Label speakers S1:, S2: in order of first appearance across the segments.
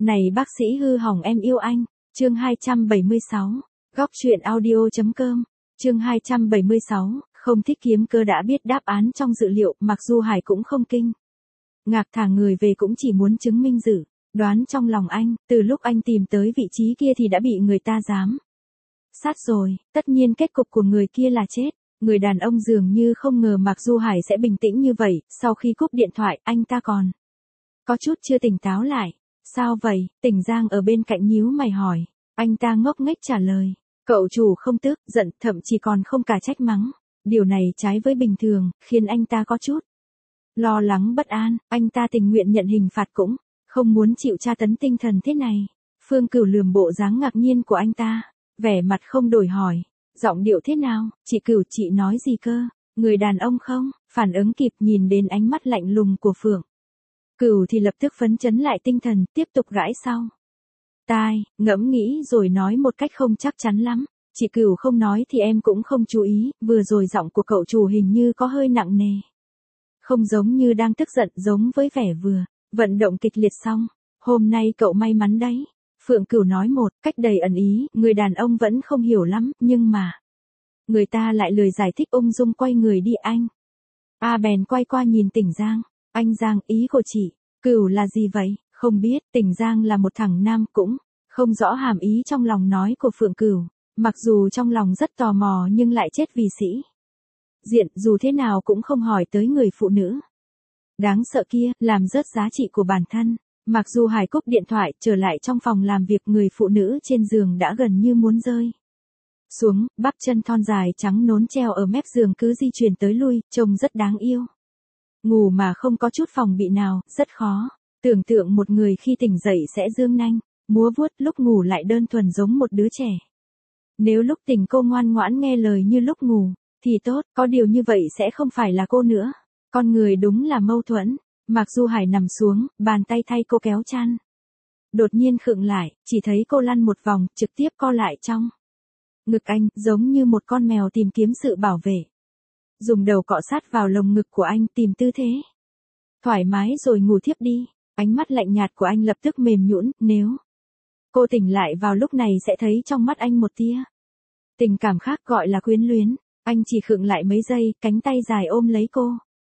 S1: Này bác sĩ hư hỏng em yêu anh. Chương 276. Góc truyện audio.com. Chương 276. Không thích kiếm cơ đã biết đáp án trong dự liệu, mặc dù Hải cũng không kinh ngạc thả người về, cũng chỉ muốn chứng minh dự đoán trong lòng anh, từ lúc anh tìm tới vị trí kia thì đã bị người ta giám sát rồi, tất nhiên kết cục của người kia là chết. Người đàn ông dường như không ngờ Mạc Du Hải sẽ bình tĩnh như vậy, sau khi cúp điện thoại, anh ta còn có chút chưa tỉnh táo lại. Sao vậy? Tỉnh Giang ở bên cạnh nhíu mày hỏi. Anh ta ngốc nghếch trả lời. Cậu chủ không tức, giận, thậm chí còn không cả trách mắng. Điều này trái với bình thường, khiến anh ta có chút lo lắng bất an. Anh ta tình nguyện nhận hình phạt cũng không muốn chịu tra tấn tinh thần thế này. Phương Cửu lườm bộ dáng ngạc nhiên của anh ta, vẻ mặt không đổi hỏi. Giọng điệu thế nào? Chị Cửu, chị nói gì cơ? Người đàn ông không phản ứng kịp, nhìn đến ánh mắt lạnh lùng của Phượng Cửu thì lập tức phấn chấn lại tinh thần, tiếp tục gãi sau tai, ngẫm nghĩ rồi nói một cách không chắc chắn lắm. Chị Cửu không nói thì em cũng không chú ý, vừa rồi giọng của cậu chủ hình như có hơi nặng nề. Không giống như đang tức giận, giống với vẻ vừa vận động kịch liệt xong. Hôm nay cậu may mắn đấy. Phượng Cửu nói một cách đầy ẩn ý, người đàn ông vẫn không hiểu lắm, nhưng mà người ta lại lười giải thích, ung dung quay người đi. Anh bèn quay qua nhìn Tỉnh Giang. Anh Giang, ý của chị Cửu là gì vậy? Không biết. Tỉnh Giang là một thằng nam, cũng không rõ hàm ý trong lòng nói của Phượng Cửu. Mặc dù trong lòng rất tò mò nhưng lại chết vì sĩ diện, dù thế nào cũng không hỏi tới người phụ nữ đáng sợ kia, làm rớt giá trị của bản thân. Mặc dù Hải cúp điện thoại, trở lại trong phòng làm việc, người phụ nữ trên giường đã gần như muốn rơi xuống, bắp chân thon dài trắng nón treo ở mép giường cứ di chuyển tới lui, trông rất đáng yêu. Ngủ mà không có chút phòng bị nào, rất khó tưởng tượng một người khi tỉnh dậy sẽ dương nanh múa vuốt, lúc ngủ lại đơn thuần giống một đứa trẻ. Nếu lúc tỉnh cô ngoan ngoãn nghe lời như lúc ngủ thì tốt, có điều như vậy sẽ không phải là cô nữa. Con người đúng là mâu thuẫn. Mạc Du Hải nằm xuống, bàn tay thay cô kéo chăn. Đột nhiên khựng lại, chỉ thấy cô lăn một vòng, trực tiếp co lại trong ngực anh, giống như một con mèo tìm kiếm sự bảo vệ. Dùng đầu cọ sát vào lồng ngực của anh, tìm tư thế thoải mái rồi ngủ thiếp đi. Ánh mắt lạnh nhạt của anh lập tức mềm nhũn, nếu cô tỉnh lại vào lúc này sẽ thấy trong mắt anh một tia tình cảm khác, gọi là quyến luyến. Anh chỉ khựng lại mấy giây, cánh tay dài ôm lấy cô.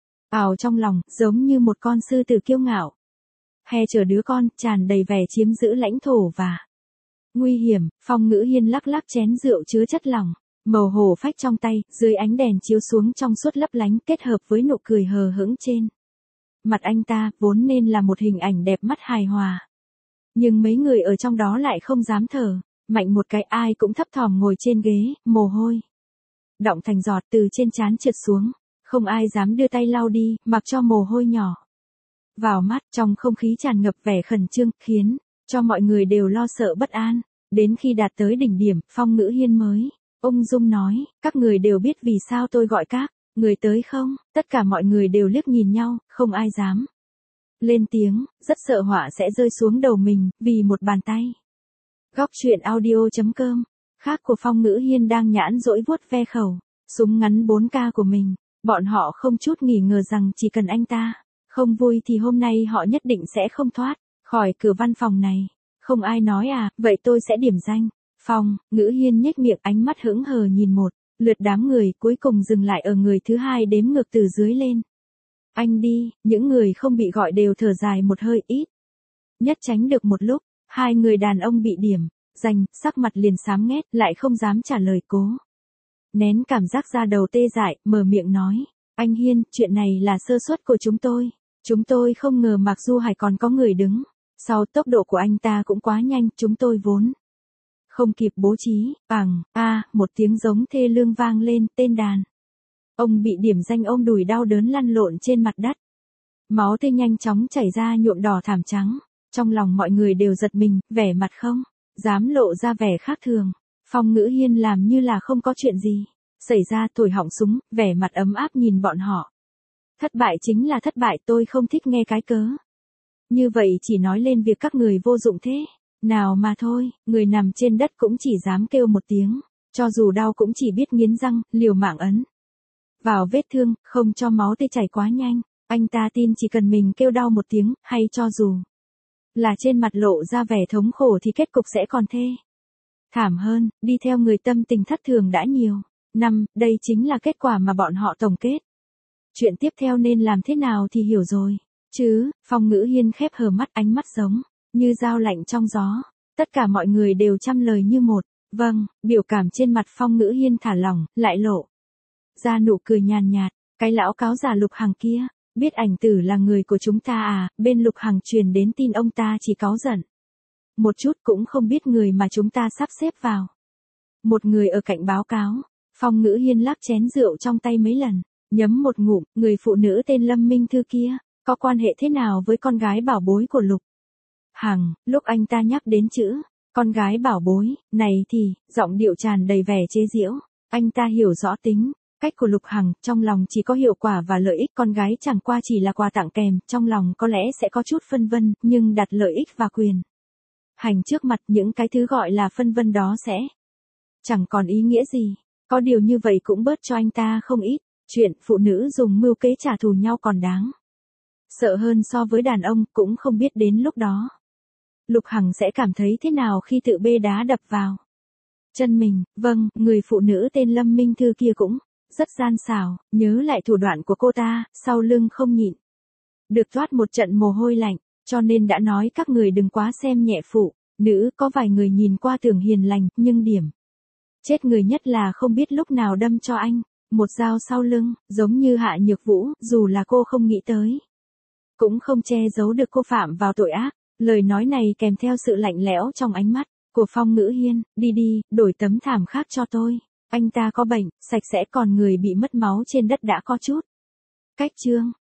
S1: Ào trong lòng, giống như một con sư tử kiêu ngạo hè chở đứa con, tràn đầy vẻ chiếm giữ lãnh thổ và nguy hiểm. Phong Ngữ Hiên lắc lắc chén rượu chứa chất lỏng màu hổ phách trong tay, dưới ánh đèn chiếu xuống trong suốt lấp lánh, kết hợp với nụ cười hờ hững trên mặt anh ta, vốn nên là một hình ảnh đẹp mắt hài hòa. Nhưng mấy người ở trong đó lại không dám thở mạnh một cái, ai cũng thấp thỏm ngồi trên ghế, mồ hôi đọng thành giọt từ trên trán trượt xuống. Không ai dám đưa tay lau đi, mặc cho mồ hôi nhỏ vào mắt. Trong không khí tràn ngập vẻ khẩn trương, khiến cho mọi người đều lo sợ bất an. Đến khi đạt tới đỉnh điểm, Phong Ngữ Hiên mới ung dung nói, các người đều biết vì sao tôi gọi các người tới không? Tất cả mọi người đều liếc nhìn nhau, không ai dám lên tiếng, rất sợ họa sẽ rơi xuống đầu mình, vì một bàn tay. Góc truyện audio.com. Khác của Phong Ngữ Hiên đang nhãn dỗi vuốt ve khẩu súng ngắn 4K của mình. Bọn họ không chút nghi ngờ rằng chỉ cần anh ta không vui thì hôm nay họ nhất định sẽ không thoát khỏi cửa văn phòng này. Không ai nói vậy tôi sẽ điểm danh. Phong Ngữ Hiên nhếch miệng, ánh mắt hững hờ nhìn một lượt đám người, cuối cùng dừng lại ở người thứ hai đếm ngược từ dưới lên. Anh đi. Những người không bị gọi đều thở dài một hơi, ít nhất tránh được một lúc. Hai người đàn ông bị điểm danh, sắc mặt liền xám nghét, lại không dám trả lời, cố nén cảm giác da đầu tê dại, mở miệng nói. Anh Hiên, chuyện này là sơ suất của chúng tôi. Chúng tôi không ngờ Mạc Du Hải còn có người đứng sau, tốc độ của anh ta cũng quá nhanh, chúng tôi vốn không kịp bố trí. Một tiếng giống thê lương vang lên, tên đàn ông bị điểm danh ôm đùi đau đớn lăn lộn trên mặt đất. Máu tươi nhanh chóng chảy ra nhuộm đỏ thảm trắng. Trong lòng mọi người đều giật mình, vẻ mặt không dám lộ ra vẻ khác thường. Phong Ngữ Hiên làm như là không có chuyện gì xảy ra, thổi họng súng, vẻ mặt ấm áp nhìn bọn họ. Thất bại chính là thất bại, tôi không thích nghe cái cớ như vậy, chỉ nói lên việc các người vô dụng thế nào mà thôi. Người nằm trên đất cũng chỉ dám kêu một tiếng, cho dù đau cũng chỉ biết nghiến răng, liều mạng ấn vào vết thương, không cho máu tươi chảy quá nhanh. Anh ta tin chỉ cần mình kêu đau một tiếng, hay cho dù Là trên mặt lộ ra vẻ thống khổ thì kết cục sẽ còn thê thảm hơn, đi theo người tâm tình thất thường đã nhiều năm, đây chính là kết quả mà bọn họ tổng kết. Chuyện tiếp theo nên làm thế nào thì hiểu rồi, chứ, Phong Ngữ Hiên khép hờ mắt, ánh mắt giống như dao lạnh trong gió. Tất cả mọi người đều chăm lời như một. Vâng, biểu cảm trên mặt Phong Ngữ Hiên thả lỏng, lại lộ ra nụ cười nhàn nhạt. Cái lão cáo già Lục Hằng kia, biết ảnh tử là người của chúng ta à? Bên Lục Hằng truyền đến tin ông ta chỉ cáu giận một chút, cũng không biết người mà chúng ta sắp xếp vào. Một người ở cạnh báo cáo. Phong Ngữ Hiên lắc chén rượu trong tay mấy lần, nhấm một ngụm. Người phụ nữ tên Lâm Minh Thư kia, có quan hệ thế nào với con gái bảo bối của Lục Hằng? Lúc anh ta nhắc đến chữ con gái bảo bối này thì giọng điệu tràn đầy vẻ chế giễu. Anh ta hiểu rõ tính cách của Lục Hằng, trong lòng chỉ có hiệu quả và lợi ích, con gái chẳng qua chỉ là quà tặng kèm, trong lòng có lẽ sẽ có chút phân vân, nhưng đặt lợi ích và quyền hành trước mặt, những cái thứ gọi là phân vân đó sẽ chẳng còn ý nghĩa gì. Có điều như vậy cũng bớt cho anh ta không ít. Chuyện phụ nữ dùng mưu kế trả thù nhau còn đáng sợ hơn so với đàn ông, cũng không biết đến lúc đó Lục Hằng sẽ cảm thấy thế nào khi tự bê đá đập vào chân mình. Vâng, người phụ nữ tên Lâm Minh Thư kia cũng rất gian xảo, nhớ lại thủ đoạn của cô ta, sau lưng không nhịn được toát một trận mồ hôi lạnh, cho nên đã nói các người đừng quá xem nhẹ phụ nữ. Có vài người nhìn qua tưởng hiền lành, nhưng điểm chết người nhất là không biết lúc nào đâm cho anh một dao sau lưng, giống như Hạ Nhược Vũ, dù là cô không nghĩ tới, cũng không che giấu được cô phạm vào tội ác. Lời nói này kèm theo sự lạnh lẽo trong ánh mắt của Phong Ngữ Hiên. Đi đi, đổi tấm thảm khác cho tôi. Anh ta có bệnh, sạch sẽ, còn người bị mất máu trên đất đã có chút cách chương.